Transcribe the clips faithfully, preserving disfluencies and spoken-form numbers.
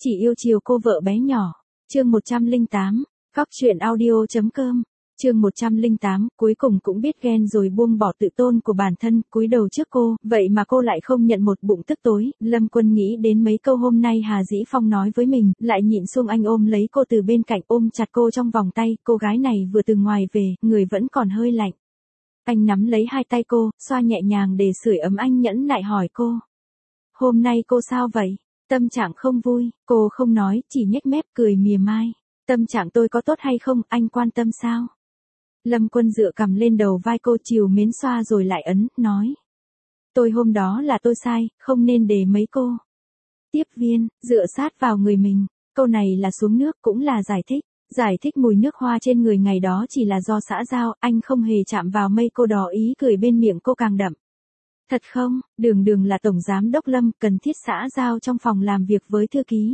Chỉ yêu chiều cô vợ bé nhỏ. Chương một trăm lẻ tám. Góc truyện audio.com. Chương một trăm lẻ tám, cuối cùng cũng biết ghen rồi buông bỏ tự tôn của bản thân, cúi đầu trước cô, vậy mà cô lại không nhận một bụng tức tối. Lâm Quân nghĩ đến mấy câu hôm nay Hà Dĩ Phong nói với mình, lại nhịn xuống anh ôm lấy cô từ bên cạnh, ôm chặt cô trong vòng tay. Cô gái này vừa từ ngoài về, người vẫn còn hơi lạnh. Anh nắm lấy hai tay cô, xoa nhẹ nhàng để sưởi ấm. Anh nhẫn nại hỏi cô, hôm nay cô sao vậy? Tâm trạng không vui. Cô không nói, chỉ nhếch mép cười mỉa mai. Tâm trạng tôi có tốt hay không, anh quan tâm sao? Lâm Quân dựa cằm lên đầu vai cô, chiều mến xoa rồi lại ấn, nói. Tôi hôm đó là tôi sai, không nên để mấy cô. Tiếp viên, dựa sát vào người mình. Câu này là xuống nước, cũng là giải thích. Giải thích mùi nước hoa trên người ngày đó chỉ là do xã giao, anh không hề chạm vào mây. Cô đỏ ý cười bên miệng cô càng đậm. Thật không, đường đường là tổng giám đốc Lâm, cần thiết xã giao trong phòng làm việc với thư ký.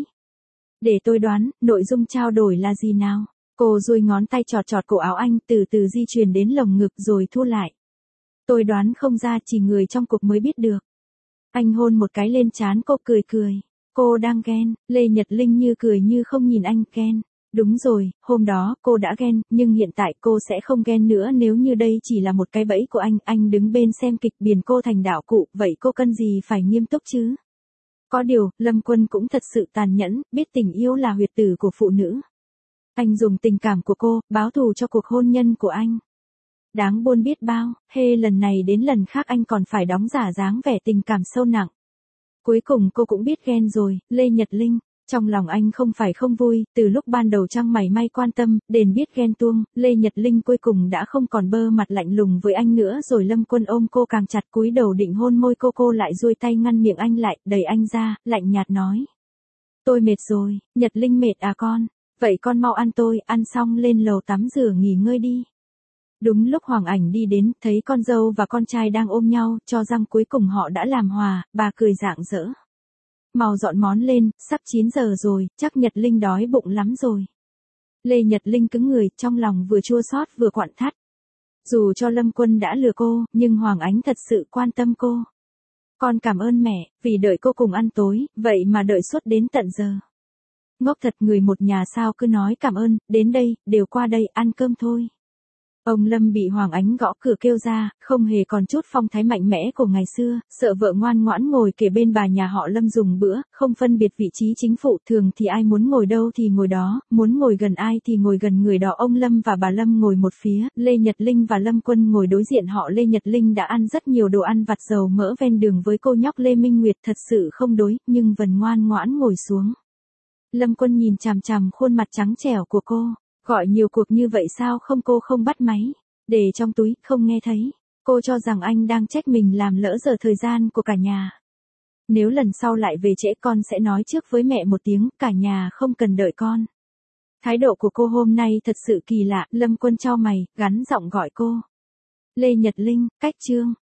Để tôi đoán, nội dung trao đổi là gì nào? Cô duỗi ngón tay chọt chọt cổ áo anh, từ từ di chuyển đến lồng ngực rồi thu lại. Tôi đoán không ra, chỉ người trong cuộc mới biết được. Anh hôn một cái lên trán cô, cười cười. Cô đang ghen. Lê Nhật Linh như cười như không nhìn anh. Ghen. Đúng rồi, hôm đó cô đã ghen, nhưng hiện tại cô sẽ không ghen nữa. Nếu như đây chỉ là một cái bẫy của anh, anh đứng bên xem kịch biển cô thành đạo cụ, vậy cô cần gì phải nghiêm túc chứ? Có điều, Lâm Quân cũng thật sự tàn nhẫn, biết tình yêu là huyệt tử của phụ nữ. Anh dùng tình cảm của cô, báo thù cho cuộc hôn nhân của anh. Đáng buồn biết bao, hê lần này đến lần khác anh còn phải đóng giả dáng vẻ tình cảm sâu nặng. Cuối cùng cô cũng biết ghen rồi, Lê Nhật Linh. Trong lòng anh không phải không vui, từ lúc ban đầu chẳng mảy may quan tâm, đến biết ghen tuông, Lê Nhật Linh cuối cùng đã không còn bơ mặt lạnh lùng với anh nữa rồi. Lâm Quân ôm cô càng chặt, cúi đầu định hôn môi cô, cô lại duỗi tay ngăn miệng anh lại, đẩy anh ra, lạnh nhạt nói. Tôi mệt rồi. Nhật Linh mệt à con? Vậy con mau ăn, tôi ăn xong lên lầu tắm rửa nghỉ ngơi đi. Đúng lúc Hoàng Ảnh đi đến, thấy con dâu và con trai đang ôm nhau, cho rằng cuối cùng họ đã làm hòa, bà cười rạng rỡ. Mau dọn món lên, sắp chín giờ rồi, chắc Nhật Linh đói bụng lắm rồi. Lê Nhật Linh cứng người, trong lòng vừa chua xót vừa quặn thắt. Dù cho Lâm Quân đã lừa cô, nhưng Hoàng Ánh thật sự quan tâm cô. Con cảm ơn mẹ, vì đợi cô cùng ăn tối, vậy mà đợi suốt đến tận giờ. Ngốc thật, người một nhà sao cứ nói cảm ơn, đến đây, đều qua đây ăn cơm thôi. Ông Lâm bị Hoàng Ánh gõ cửa kêu ra, không hề còn chút phong thái mạnh mẽ của ngày xưa, sợ vợ ngoan ngoãn ngồi kề bên bà nhà họ Lâm dùng bữa, không phân biệt vị trí chính phụ, thường thì ai muốn ngồi đâu thì ngồi đó, muốn ngồi gần ai thì ngồi gần người đó. Ông Lâm và bà Lâm ngồi một phía, Lê Nhật Linh và Lâm Quân ngồi đối diện họ. Lê Nhật Linh đã ăn rất nhiều đồ ăn vặt dầu mỡ ven đường với cô nhóc Lê Minh Nguyệt, thật sự không đối, nhưng vẫn ngoan ngoãn ngồi xuống. Lâm Quân nhìn chằm chằm khuôn mặt trắng trẻo của cô. Gọi nhiều cuộc như vậy sao không, cô không bắt máy, để trong túi, không nghe thấy. Cô cho rằng anh đang trách mình làm lỡ giờ thời gian của cả nhà. Nếu lần sau lại về trễ con sẽ nói trước với mẹ một tiếng, cả nhà không cần đợi con. Thái độ của cô hôm nay thật sự kỳ lạ. Lâm Quân chau mày, gắn giọng gọi cô. Lê Nhật Linh, cách chương.